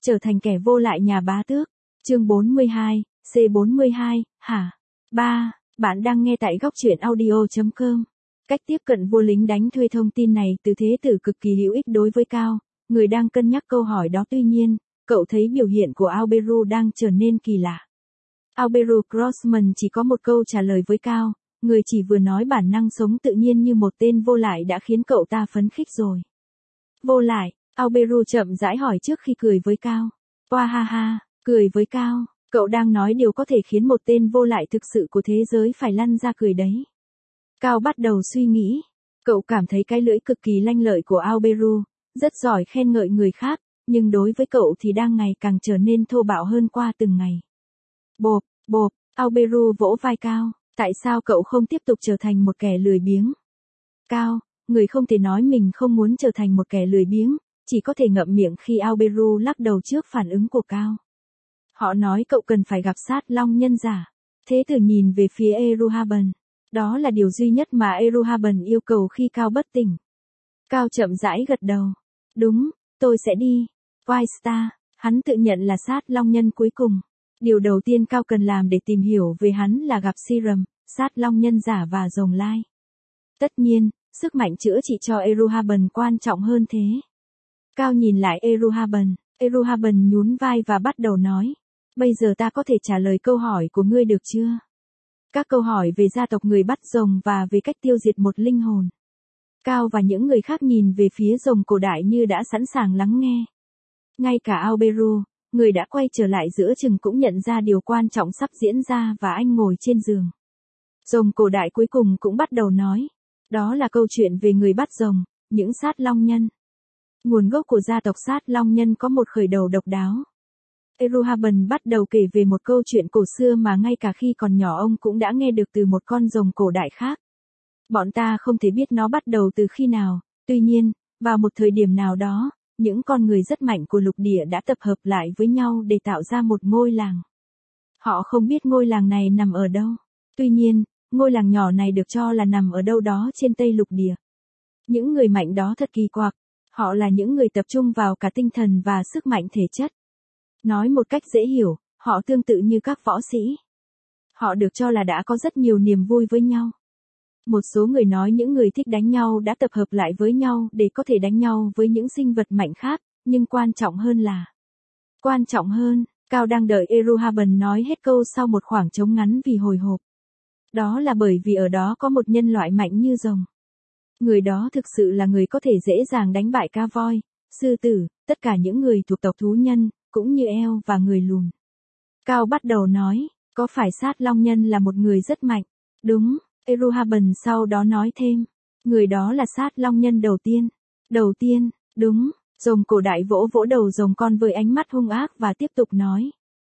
Trở thành kẻ vô lại nhà bá tước. Chương 42, C42, hả? 3. Bạn đang nghe tại góc truyện audio.com. Cách tiếp cận vua lính đánh thuê. Thông tin này từ Thế Tử cực kỳ hữu ích đối với Cao, người đang cân nhắc câu hỏi đó. Tuy nhiên, cậu thấy biểu hiện của Auberu đang trở nên kỳ lạ. Auberu Grossman chỉ có một câu trả lời với Cao, người chỉ vừa nói bản năng sống tự nhiên như một tên vô lại đã khiến cậu ta phấn khích rồi. Vô lại, Auberu chậm rãi hỏi trước khi cười với Cao. Oa ha ha, cười với Cao, cậu đang nói điều có thể khiến một tên vô lại thực sự của thế giới phải lăn ra cười đấy. Cao bắt đầu suy nghĩ. Cậu cảm thấy cái lưỡi cực kỳ lanh lợi của Auberu, rất giỏi khen ngợi người khác, nhưng đối với cậu thì đang ngày càng trở nên thô bạo hơn qua từng ngày. Bộp, bộp, Auberu vỗ vai Cao. Tại sao cậu không tiếp tục trở thành một kẻ lười biếng? Cao, người không thể nói mình không muốn trở thành một kẻ lười biếng, chỉ có thể ngậm miệng khi Auberu lắc đầu trước phản ứng của Cao. Họ nói cậu cần phải gặp sát long nhân giả. Thế Tử nhìn về phía Eruhaben. Đó là điều duy nhất mà Eruhaben yêu cầu khi Cao bất tỉnh. Cao chậm rãi gật đầu. Đúng, tôi sẽ đi. White, hắn tự nhận là sát long nhân cuối cùng. Điều đầu tiên Cao cần làm để tìm hiểu về hắn là gặp Siram, sát long nhân giả và rồng lai. Tất nhiên, sức mạnh chữa trị cho Eruhaben quan trọng hơn thế. Cao nhìn lại Eruhaben. Eruhaben nhún vai và bắt đầu nói. Bây giờ ta có thể trả lời câu hỏi của ngươi được chưa? Các câu hỏi về gia tộc người bắt rồng và về cách tiêu diệt một linh hồn. Cao và những người khác nhìn về phía rồng cổ đại như đã sẵn sàng lắng nghe. Ngay cả Auberu, người đã quay trở lại giữa chừng cũng nhận ra điều quan trọng sắp diễn ra và anh ngồi trên giường. Rồng cổ đại cuối cùng cũng bắt đầu nói. Đó là câu chuyện về người bắt rồng, những sát long nhân. Nguồn gốc của gia tộc sát long nhân có một khởi đầu độc đáo. Eruhaben bắt đầu kể về một câu chuyện cổ xưa mà ngay cả khi còn nhỏ ông cũng đã nghe được từ một con rồng cổ đại khác. Bọn ta không thể biết nó bắt đầu từ khi nào, tuy nhiên, vào một thời điểm nào đó, những con người rất mạnh của lục địa đã tập hợp lại với nhau để tạo ra một ngôi làng. Họ không biết ngôi làng này nằm ở đâu. Tuy nhiên, ngôi làng nhỏ này được cho là nằm ở đâu đó trên Tây lục địa. Những người mạnh đó thật kỳ quặc. Họ là những người tập trung vào cả tinh thần và sức mạnh thể chất. Nói một cách dễ hiểu, họ tương tự như các võ sĩ. Họ được cho là đã có rất nhiều niềm vui với nhau. Một số người nói những người thích đánh nhau đã tập hợp lại với nhau để có thể đánh nhau với những sinh vật mạnh khác, nhưng quan trọng hơn, Cao đang đợi Eruhaben nói hết câu sau một khoảng trống ngắn vì hồi hộp. Đó là bởi vì ở đó có một nhân loại mạnh như rồng. Người đó thực sự là người có thể dễ dàng đánh bại cá voi, sư tử, tất cả những người thuộc tộc thú nhân, cũng như eo và người lùn. Cao bắt đầu nói, có phải sát long nhân là một người rất mạnh? Đúng, Eruhaben sau đó nói thêm. Người đó là sát long nhân đầu tiên. Đầu tiên, đúng, rồng cổ đại vỗ vỗ đầu rồng con với ánh mắt hung ác và tiếp tục nói.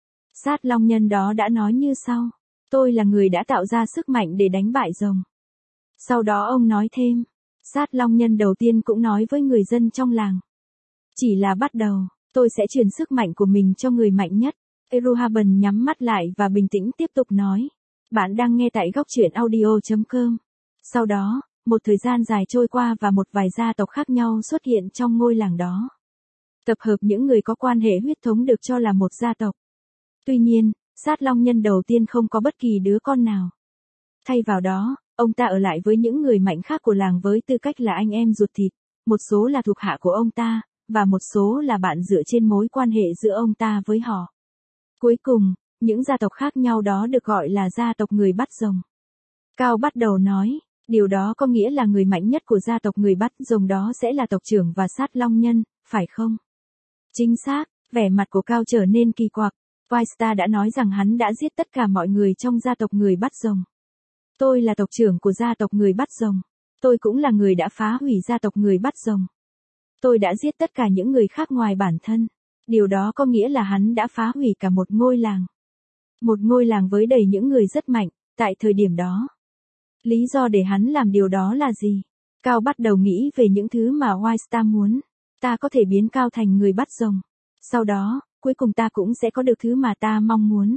Sát long nhân đó đã nói như sau. Tôi là người đã tạo ra sức mạnh để đánh bại rồng. Sau đó ông nói thêm. Sát long nhân đầu tiên cũng nói với người dân trong làng. Chỉ là bắt đầu, tôi sẽ truyền sức mạnh của mình cho người mạnh nhất. Eruhaben nhắm mắt lại và bình tĩnh tiếp tục nói. Bạn đang nghe tại góc truyện audio.com. Sau đó, một thời gian dài trôi qua và một vài gia tộc khác nhau xuất hiện trong ngôi làng đó. Tập hợp những người có quan hệ huyết thống được cho là một gia tộc. Tuy nhiên, sát long nhân đầu tiên không có bất kỳ đứa con nào. Thay vào đó, ông ta ở lại với những người mạnh khác của làng với tư cách là anh em ruột thịt, một số là thuộc hạ của ông ta, và một số là bạn dựa trên mối quan hệ giữa ông ta với họ. Cuối cùng, những gia tộc khác nhau đó được gọi là gia tộc người bắt rồng. Cao bắt đầu nói, điều đó có nghĩa là người mạnh nhất của gia tộc người bắt rồng đó sẽ là tộc trưởng và sát long nhân, phải không? Chính xác, vẻ mặt của Cao trở nên kỳ quặc. White đã nói rằng hắn đã giết tất cả mọi người trong gia tộc người bắt rồng. Tôi là tộc trưởng của gia tộc người bắt rồng. Tôi cũng là người đã phá hủy gia tộc người bắt rồng. Tôi đã giết tất cả những người khác ngoài bản thân. Điều đó có nghĩa là hắn đã phá hủy cả một ngôi làng. Một ngôi làng với đầy những người rất mạnh, tại thời điểm đó. Lý do để hắn làm điều đó là gì? Cao bắt đầu nghĩ về những thứ mà White muốn. Ta có thể biến Cao thành người bắt rồng. Sau đó, cuối cùng ta cũng sẽ có được thứ mà ta mong muốn.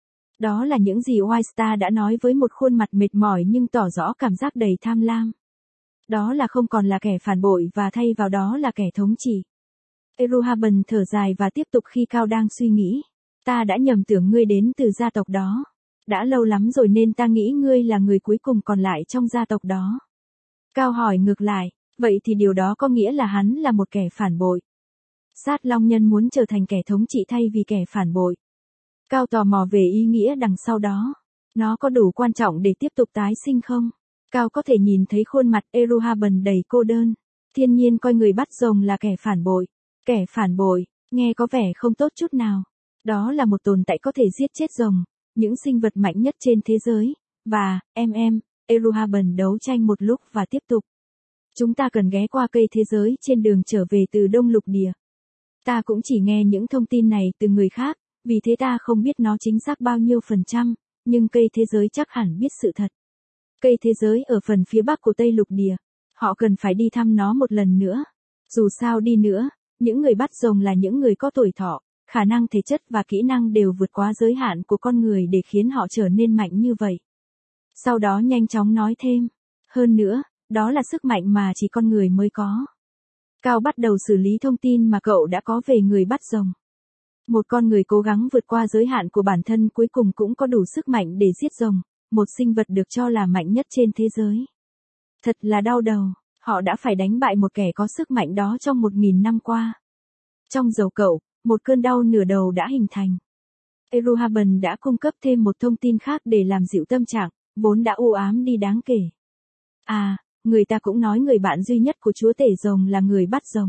Đó là những gì White đã nói với một khuôn mặt mệt mỏi nhưng tỏ rõ cảm giác đầy tham lam. Đó là không còn là kẻ phản bội và thay vào đó là kẻ thống trị. Eruhaban thở dài và tiếp tục khi Cao đang suy nghĩ. Ta đã nhầm tưởng ngươi đến từ gia tộc đó. Đã lâu lắm rồi nên ta nghĩ ngươi là người cuối cùng còn lại trong gia tộc đó. Cao hỏi ngược lại, vậy thì điều đó có nghĩa là hắn là một kẻ phản bội. Sát Long Nhân muốn trở thành kẻ thống trị thay vì kẻ phản bội. Cao tò mò về ý nghĩa đằng sau đó. Nó có đủ quan trọng để tiếp tục tái sinh không? Cao có thể nhìn thấy khuôn mặt Eruhaban đầy cô đơn. Thiên nhiên coi người bắt rồng là kẻ phản bội. Kẻ phản bội, nghe có vẻ không tốt chút nào. Đó là một tồn tại có thể giết chết rồng, những sinh vật mạnh nhất trên thế giới. Và, Eruhaban đấu tranh một lúc và tiếp tục. Chúng ta cần ghé qua cây thế giới trên đường trở về từ Đông Lục Địa. Ta cũng chỉ nghe những thông tin này từ người khác, vì thế ta không biết nó chính xác bao nhiêu %, nhưng cây thế giới chắc hẳn biết sự thật. Cây thế giới ở phần phía bắc của Tây Lục Địa. Họ cần phải đi thăm nó một lần nữa. Dù sao đi nữa, những người bắt rồng là những người có tuổi thọ, khả năng thể chất và kỹ năng đều vượt quá giới hạn của con người để khiến họ trở nên mạnh như vậy. Sau đó nhanh chóng nói thêm. Hơn nữa, đó là sức mạnh mà chỉ con người mới có. Cao bắt đầu xử lý thông tin mà cậu đã có về người bắt rồng. Một con người cố gắng vượt qua giới hạn của bản thân cuối cùng cũng có đủ sức mạnh để giết rồng, một sinh vật được cho là mạnh nhất trên thế giới. Thật là đau đầu, họ đã phải đánh bại một kẻ có sức mạnh đó trong 1000 năm qua. Trong đầu cậu, một cơn đau nửa đầu đã hình thành. Eruhaban đã cung cấp thêm một thông tin khác để làm dịu tâm trạng, vốn đã u ám đi đáng kể. À, người ta cũng nói người bạn duy nhất của chúa tể rồng là người bắt rồng.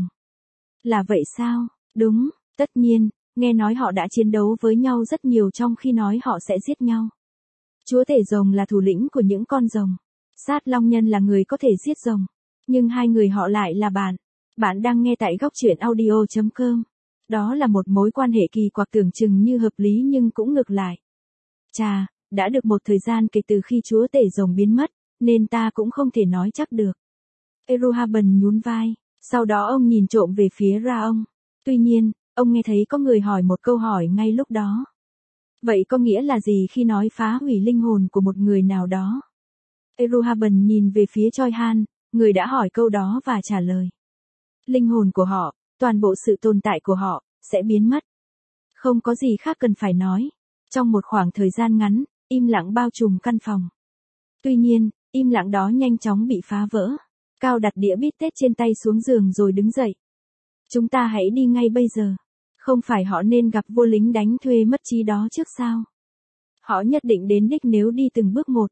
Là vậy sao? Đúng, tất nhiên, nghe nói họ đã chiến đấu với nhau rất nhiều trong khi nói họ sẽ giết nhau. Chúa tể rồng là thủ lĩnh của những con rồng. Sát Long Nhân là người có thể giết rồng. Nhưng hai người họ lại là bạn. Bạn đang nghe tại góc truyện audio.com. Đó là một mối quan hệ kỳ quặc tưởng chừng như hợp lý nhưng cũng ngược lại. Chà, đã được một thời gian kể từ khi chúa tể rồng biến mất, nên ta cũng không thể nói chắc được. Eruhaban nhún vai, sau đó ông nhìn trộm về phía Ra ông. Tuy nhiên, ông nghe thấy có người hỏi một câu hỏi ngay lúc đó. Vậy có nghĩa là gì khi nói phá hủy linh hồn của một người nào đó? Eruhaban nhìn về phía Choi Han, người đã hỏi câu đó và trả lời. Linh hồn của họ, toàn bộ sự tồn tại của họ, sẽ biến mất. Không có gì khác cần phải nói. Trong một khoảng thời gian ngắn, im lặng bao trùm căn phòng. Tuy nhiên, im lặng đó nhanh chóng bị phá vỡ. Cao đặt đĩa bít tết trên tay xuống giường rồi đứng dậy. Chúng ta hãy đi ngay bây giờ. Không phải họ nên gặp vua lính đánh thuê mất trí đó trước sao? Họ nhất định đến đích nếu đi từng bước một.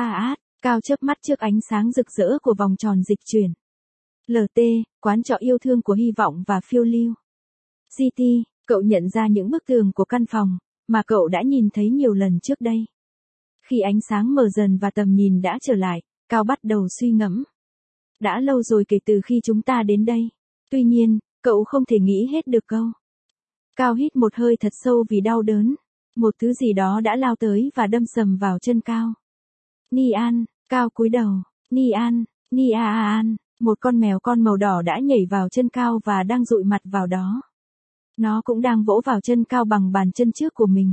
Cao chớp mắt trước ánh sáng rực rỡ của vòng tròn dịch chuyển. LT, quán trọ yêu thương của hy vọng và phiêu lưu. GT, cậu nhận ra những bức tường của căn phòng, mà cậu đã nhìn thấy nhiều lần trước đây. Khi ánh sáng mờ dần và tầm nhìn đã trở lại, Cao bắt đầu suy ngẫm. Đã lâu rồi kể từ khi chúng ta đến đây. Tuy nhiên, cậu không thể nghĩ hết được câu. Cao hít một hơi thật sâu vì đau đớn. Một thứ gì đó đã lao tới và đâm sầm vào chân Cao. Ni An, Cao cúi đầu. Ni An, Ni An. Một con mèo con màu đỏ đã nhảy vào chân Cao và đang dụi mặt vào đó. Nó cũng đang vỗ vào chân Cao bằng bàn chân trước của mình.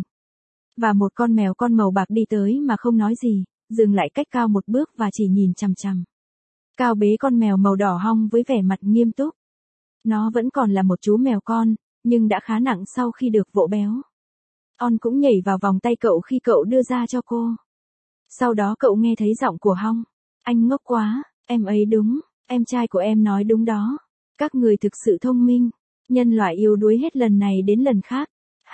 Và một con mèo con màu bạc đi tới mà không nói gì, dừng lại cách Cao một bước và chỉ nhìn chằm chằm. Cao bế con mèo màu đỏ hong với vẻ mặt nghiêm túc. Nó vẫn còn là một chú mèo con, nhưng đã khá nặng sau khi được vỗ béo. On cũng nhảy vào vòng tay cậu khi cậu đưa ra cho cô. Sau đó cậu nghe thấy giọng của Hong. Anh ngốc quá, em ấy đúng, em trai của em nói đúng đó. Các người thực sự thông minh, nhân loại yếu đuối hết lần này đến lần khác.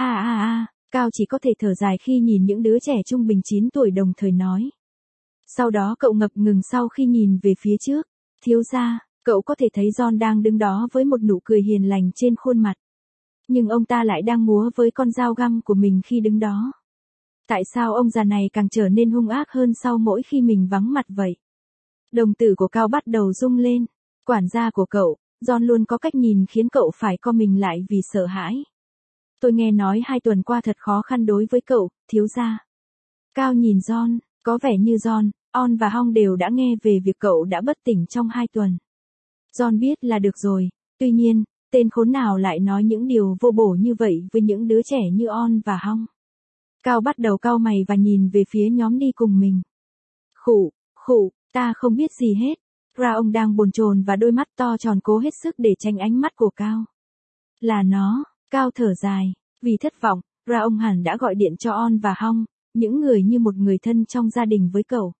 Cao chỉ có thể thở dài khi nhìn những đứa trẻ trung bình 9 tuổi đồng thời nói. Sau đó cậu ngập ngừng sau khi nhìn về phía trước. Thiếu gia, cậu có thể thấy John đang đứng đó với một nụ cười hiền lành trên khuôn mặt. Nhưng ông ta lại đang múa với con dao găm của mình khi đứng đó. Tại sao ông già này càng trở nên hung ác hơn sau mỗi khi mình vắng mặt vậy? Đồng tử của Cao bắt đầu rung lên. Quản gia của cậu, John luôn có cách nhìn khiến cậu phải co mình lại vì sợ hãi. Tôi nghe nói 2 tuần qua thật khó khăn đối với cậu, thiếu gia. Cao nhìn John, có vẻ như John, On và Hong đều đã nghe về việc cậu đã bất tỉnh trong 2 tuần. John biết là được rồi, tuy nhiên, tên khốn nào lại nói những điều vô bổ như vậy với những đứa trẻ như On và Hong. Cao bắt đầu cau mày và nhìn về phía nhóm đi cùng mình. Khụ, ta không biết gì hết. Ra ông đang bồn chồn và đôi mắt to tròn cố hết sức để tránh ánh mắt của Cao. Là nó, Cao thở dài. Vì thất vọng, ra ông hẳn đã gọi điện cho On và Hong, những người như một người thân trong gia đình với cậu.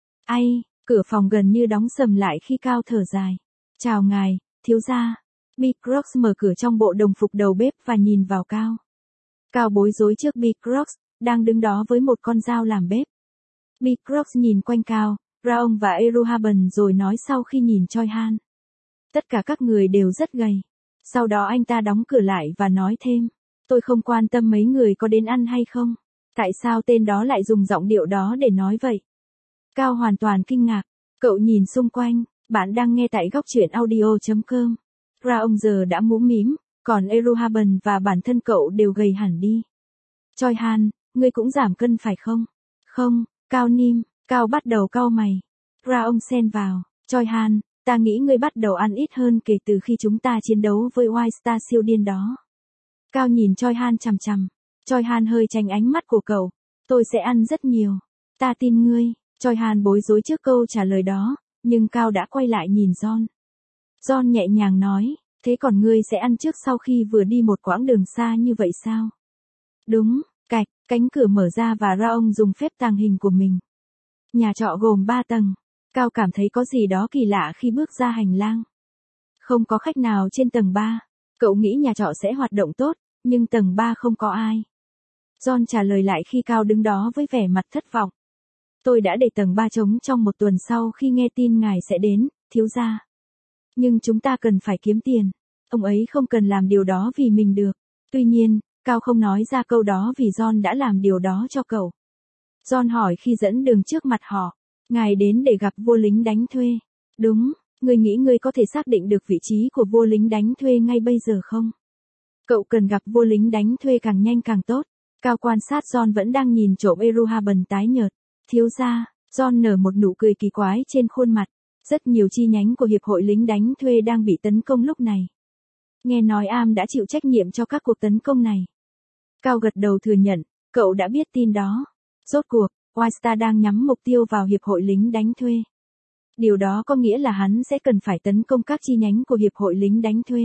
Ai, cửa phòng gần như đóng sầm lại khi Cao thở dài. Chào ngài, thiếu gia. Big Crocs mở cửa trong bộ đồng phục đầu bếp và nhìn vào Cao. Cao bối rối trước Big Crocs, đang đứng đó với một con dao làm bếp. Big Crocs nhìn quanh Cao, Raong và Eruhaben rồi nói sau khi nhìn Choi Han. Tất cả các người đều rất gầy. Sau đó anh ta đóng cửa lại và nói thêm. Tôi không quan tâm mấy người có đến ăn hay không. Tại sao tên đó lại dùng giọng điệu đó để nói vậy? Cao hoàn toàn kinh ngạc. Cậu nhìn xung quanh. Bạn đang nghe tại góc truyện audio.com. Raong giờ đã mũm mĩm, còn Eruhaben và bản thân cậu đều gầy hẳn đi. Choi Han, ngươi cũng giảm cân phải không? Không, Cao Nim. Cao bắt đầu cau mày. Raong xen vào. Choi Han, ta nghĩ ngươi bắt đầu ăn ít hơn kể từ khi chúng ta chiến đấu với White Star siêu điên đó. Cao nhìn Choi Han chằm chằm. Choi Han hơi tránh ánh mắt của cậu. Tôi sẽ ăn rất nhiều. Ta tin ngươi. Choi Han bối rối trước câu trả lời đó, nhưng Cao đã quay lại nhìn John. John nhẹ nhàng nói, thế còn ngươi sẽ ăn trước sau khi vừa đi một quãng đường xa như vậy sao? Đúng, cạch, cánh cửa mở ra và Raong dùng phép tàng hình của mình. Nhà trọ gồm 3 tầng. Cao cảm thấy có gì đó kỳ lạ khi bước ra hành lang. Không có khách nào trên tầng 3. Cậu nghĩ nhà trọ sẽ hoạt động tốt, nhưng tầng 3 không có ai. John trả lời lại khi Cao đứng đó với vẻ mặt thất vọng. Tôi đã để tầng 3 trống trong một tuần sau khi nghe tin ngài sẽ đến, thiếu gia. Nhưng chúng ta cần phải kiếm tiền. Ông ấy không cần làm điều đó vì mình được. Tuy nhiên, Cao không nói ra câu đó vì John đã làm điều đó cho cậu. John hỏi khi dẫn đường trước mặt họ. Ngài đến để gặp vua lính đánh thuê. Đúng, ngươi nghĩ ngươi có thể xác định được vị trí của vua lính đánh thuê ngay bây giờ không? Cậu cần gặp vua lính đánh thuê càng nhanh càng tốt. Cao quan sát John vẫn đang nhìn trộm Eruhaben tái nhợt. Thiếu gia, John nở một nụ cười kỳ quái trên khuôn mặt. Rất nhiều chi nhánh của Hiệp hội lính đánh thuê đang bị tấn công lúc này. Nghe nói Am đã chịu trách nhiệm cho các cuộc tấn công này. Cao gật đầu thừa nhận, cậu đã biết tin đó. Rốt cuộc, White Star đang nhắm mục tiêu vào Hiệp hội lính đánh thuê. Điều đó có nghĩa là hắn sẽ cần phải tấn công các chi nhánh của Hiệp hội lính đánh thuê.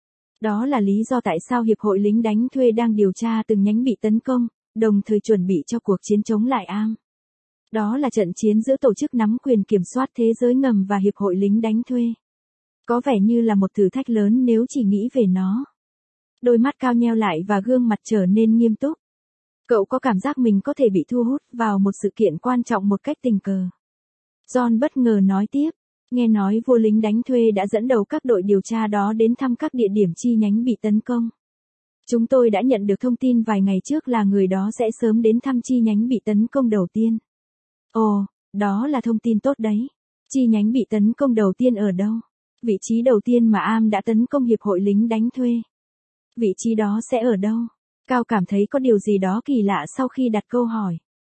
Đó là lý do tại sao Hiệp hội lính đánh thuê đang điều tra từng nhánh bị tấn công, đồng thời chuẩn bị cho cuộc chiến chống lại Am. Đó là trận chiến giữa tổ chức nắm quyền kiểm soát thế giới ngầm và Hiệp hội lính đánh thuê. Có vẻ như là một thử thách lớn nếu chỉ nghĩ về nó. Đôi mắt Cao nheo lại và gương mặt trở nên nghiêm túc. Cậu có cảm giác mình có thể bị thu hút vào một sự kiện quan trọng một cách tình cờ. John bất ngờ nói tiếp, nghe nói vua lính đánh thuê đã dẫn đầu các đội điều tra đó đến thăm các địa điểm chi nhánh bị tấn công. Chúng tôi đã nhận được thông tin vài ngày trước là người đó sẽ sớm đến thăm chi nhánh bị tấn công đầu tiên. Ồ, đó là thông tin tốt đấy. Chi nhánh bị tấn công đầu tiên ở đâu? Vị trí đầu tiên mà Am đã tấn công Hiệp hội lính đánh thuê. Vị trí đó sẽ ở đâu? Cao cảm thấy có điều gì đó kỳ lạ sau khi đặt câu hỏi.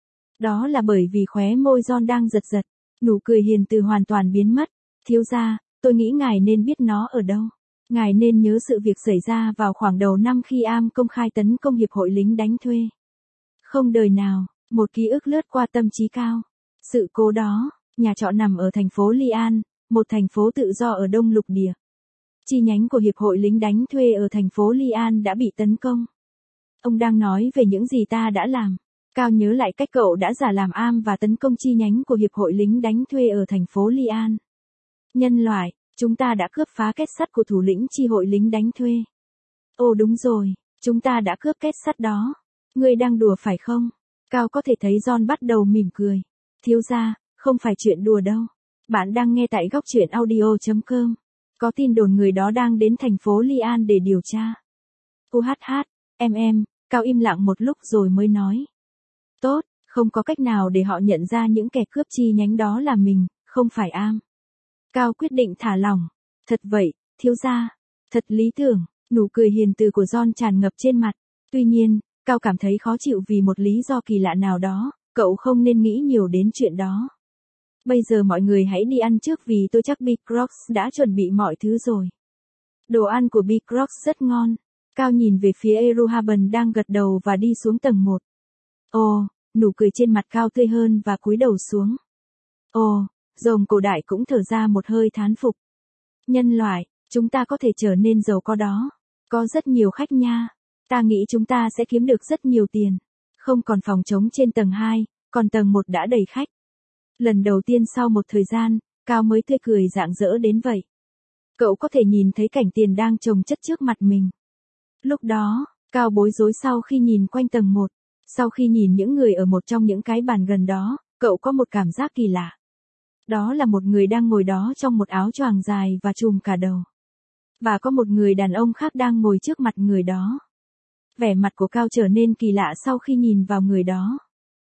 Đó là bởi vì khóe môi John đang giật giật, nụ cười hiền từ hoàn toàn biến mất. Thiếu gia, tôi nghĩ ngài nên biết nó ở đâu. Ngài nên nhớ sự việc xảy ra vào khoảng đầu năm khi Am công khai tấn công Hiệp hội lính đánh thuê. Không đời nào, một ký ức lướt qua tâm trí Cao. Sự cố đó, nhà trọ nằm ở thành phố Lian, một thành phố tự do ở Đông Lục Địa. Chi nhánh của Hiệp hội lính đánh thuê ở thành phố Lian đã bị tấn công. Ông đang nói về những gì ta đã làm. Cao nhớ lại cách cậu đã giả làm Am và tấn công chi nhánh của Hiệp hội lính đánh thuê ở thành phố Lian. Nhân loại, chúng ta đã cướp phá kết sắt của thủ lĩnh chi hội lính đánh thuê. Ồ đúng rồi, chúng ta đã cướp kết sắt đó. Ngươi đang đùa phải không? Cao có thể thấy John bắt đầu mỉm cười. Thiếu gia, không phải chuyện đùa đâu. Bạn đang nghe tại góc truyện audio.com. Có tin đồn người đó đang đến thành phố Lian để điều tra. Cao im lặng một lúc rồi mới nói. Tốt, không có cách nào để họ nhận ra những kẻ cướp chi nhánh đó là mình, không phải Am. Cao quyết định thả lỏng. Thật vậy, thiếu gia. Thật lý tưởng, nụ cười hiền từ của John tràn ngập trên mặt. Tuy nhiên, Cao cảm thấy khó chịu vì một lý do kỳ lạ nào đó, cậu không nên nghĩ nhiều đến chuyện đó. Bây giờ mọi người hãy đi ăn trước vì tôi chắc Big Crocs đã chuẩn bị mọi thứ rồi. Đồ ăn của Big Crocs rất ngon. Cao nhìn về phía Eruhaben đang gật đầu và đi xuống tầng 1. Ồ, nụ cười trên mặt Cao tươi hơn và cúi đầu xuống. Ồ, rồng cổ đại cũng thở ra một hơi thán phục. Nhân loại, chúng ta có thể trở nên giàu có đó. Có rất nhiều khách nha. Ta nghĩ chúng ta sẽ kiếm được rất nhiều tiền. Không còn phòng trống trên tầng 2, còn tầng 1 đã đầy khách. Lần đầu tiên sau một thời gian, Cao mới tươi cười rạng rỡ đến vậy. Cậu có thể nhìn thấy cảnh tiền đang chồng chất trước mặt mình. Lúc đó, Cao bối rối sau khi nhìn quanh tầng 1. Sau khi nhìn những người ở một trong những cái bàn gần đó, cậu có một cảm giác kỳ lạ. Đó là một người đang ngồi đó trong một áo choàng dài và trùm cả đầu. Và có một người đàn ông khác đang ngồi trước mặt người đó. Vẻ mặt của Cao trở nên kỳ lạ sau khi nhìn vào người đó.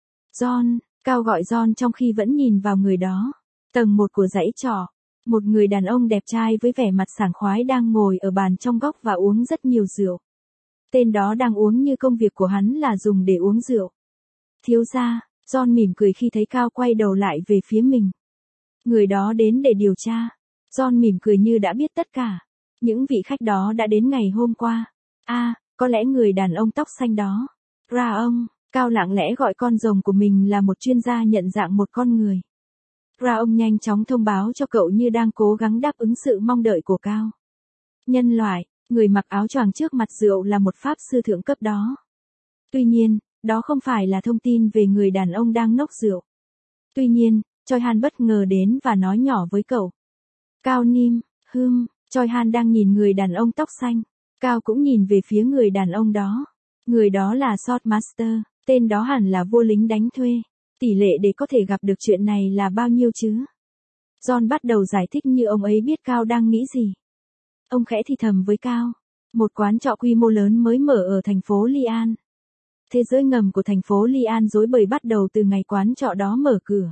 John, Cao gọi John trong khi vẫn nhìn vào người đó. Tầng 1 của dãy trọ, một người đàn ông đẹp trai với vẻ mặt sảng khoái đang ngồi ở bàn trong góc và uống rất nhiều rượu. Tên đó đang uống như công việc của hắn là dùng để uống rượu. Thiếu gia, John mỉm cười khi thấy Cao quay đầu lại về phía mình. Người đó đến để điều tra. John mỉm cười như đã biết tất cả. Những vị khách đó đã đến ngày hôm qua. Có lẽ người đàn ông tóc xanh đó. Ra ông, Cao lặng lẽ gọi con rồng của mình là một chuyên gia nhận dạng một con người. Ra ông nhanh chóng thông báo cho cậu như đang cố gắng đáp ứng sự mong đợi của Cao. Nhân loại, người mặc áo choàng trước mặt rượu là một pháp sư thượng cấp đó. Tuy nhiên, đó không phải là thông tin về người đàn ông đang nốc rượu. Tuy nhiên, Choi Han bất ngờ đến và nói nhỏ với cậu. Cao Nim, Choi Han đang nhìn người đàn ông tóc xanh. Cao cũng nhìn về phía người đàn ông đó. Người đó là Swordmaster, tên đó hẳn là vua lính đánh thuê. Tỷ lệ để có thể gặp được chuyện này là bao nhiêu chứ? John bắt đầu giải thích như ông ấy biết Cao đang nghĩ gì. Ông khẽ thì thầm với Cao. Một quán trọ quy mô lớn mới mở ở thành phố Lian. Thế giới ngầm của thành phố Lian rối bời bắt đầu từ ngày quán trọ đó mở cửa.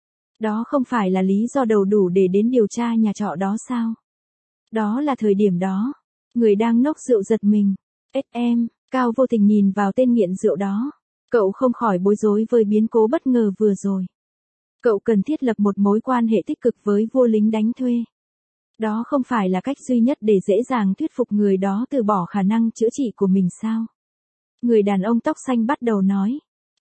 Đó không phải là lý do đầu đủ để đến điều tra nhà trọ đó sao? Đó là thời điểm đó. Người đang nốc rượu giật mình. Cao vô tình nhìn vào tên nghiện rượu đó. Cậu không khỏi bối rối với biến cố bất ngờ vừa rồi. Cậu cần thiết lập một mối quan hệ tích cực với vua lính đánh thuê. Đó không phải là cách duy nhất để dễ dàng thuyết phục người đó từ bỏ khả năng chữa trị của mình sao? Người đàn ông tóc xanh bắt đầu nói.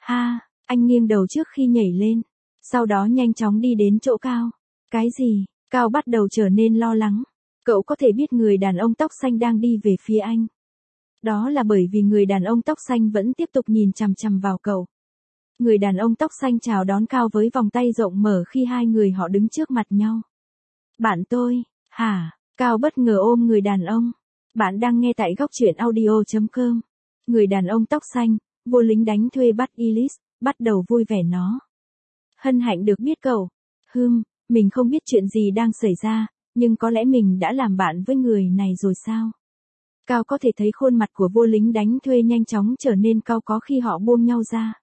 Anh nghiêng đầu trước khi nhảy lên. Sau đó nhanh chóng đi đến chỗ Cao. Cái gì? Cao bắt đầu trở nên lo lắng. Cậu có thể biết người đàn ông tóc xanh đang đi về phía anh. Đó là bởi vì người đàn ông tóc xanh vẫn tiếp tục nhìn chằm chằm vào cậu. Người đàn ông tóc xanh chào đón Cao với vòng tay rộng mở khi hai người họ đứng trước mặt nhau. Bạn tôi, hả? Cao bất ngờ ôm người đàn ông. Bạn đang nghe tại góc truyện audio.com. Người đàn ông tóc xanh, vua lính đánh thuê Bud Ellis, bắt đầu vui vẻ nó. Hân hạnh được biết cậu. Mình không biết chuyện gì đang xảy ra, nhưng có lẽ mình đã làm bạn với người này rồi sao? Cao có thể thấy khuôn mặt của vua lính đánh thuê nhanh chóng trở nên cau có khi họ buông nhau ra.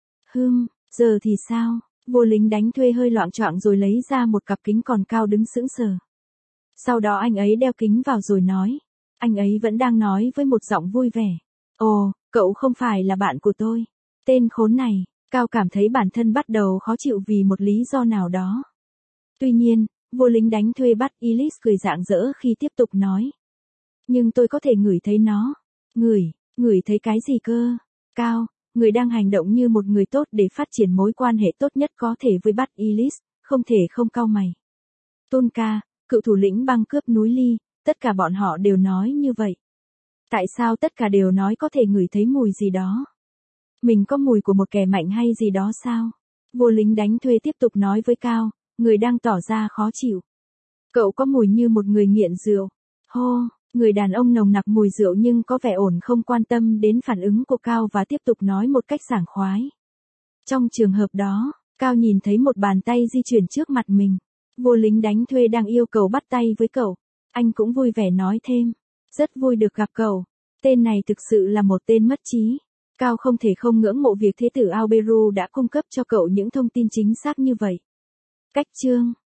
Giờ thì sao? Vua lính đánh thuê hơi loạng choạng rồi lấy ra một cặp kính còn Cao đứng sững sờ. Sau đó anh ấy đeo kính vào rồi nói. Anh ấy vẫn đang nói với một giọng vui vẻ. Ồ, cậu không phải là bạn của tôi. Tên khốn này, Cao cảm thấy bản thân bắt đầu khó chịu vì một lý do nào đó. Tuy nhiên, vua lính đánh thuê Bud Ellis cười rạng rỡ khi tiếp tục nói. Nhưng tôi có thể ngửi thấy nó. Ngửi thấy cái gì cơ? Cao, người đang hành động như một người tốt để phát triển mối quan hệ tốt nhất có thể với Bud Ellis, không thể không cau mày. Tonka, cựu thủ lĩnh băng cướp núi Ly, tất cả bọn họ đều nói như vậy. Tại sao tất cả đều nói có thể ngửi thấy mùi gì đó? Mình có mùi của một kẻ mạnh hay gì đó sao? Vua lính đánh thuê tiếp tục nói với Cao, người đang tỏ ra khó chịu. Cậu có mùi như một người nghiện rượu. Người đàn ông nồng nặc mùi rượu nhưng có vẻ ổn không quan tâm đến phản ứng của Cao và tiếp tục nói một cách sảng khoái. Trong trường hợp đó, Cao nhìn thấy một bàn tay di chuyển trước mặt mình. Vua lính đánh thuê đang yêu cầu bắt tay với cậu. Anh cũng vui vẻ nói thêm. Rất vui được gặp cậu. Tên này thực sự là một tên mất trí. Cao không thể không ngưỡng mộ việc Thế tử Alberu đã cung cấp cho cậu những thông tin chính xác như vậy. Cách chương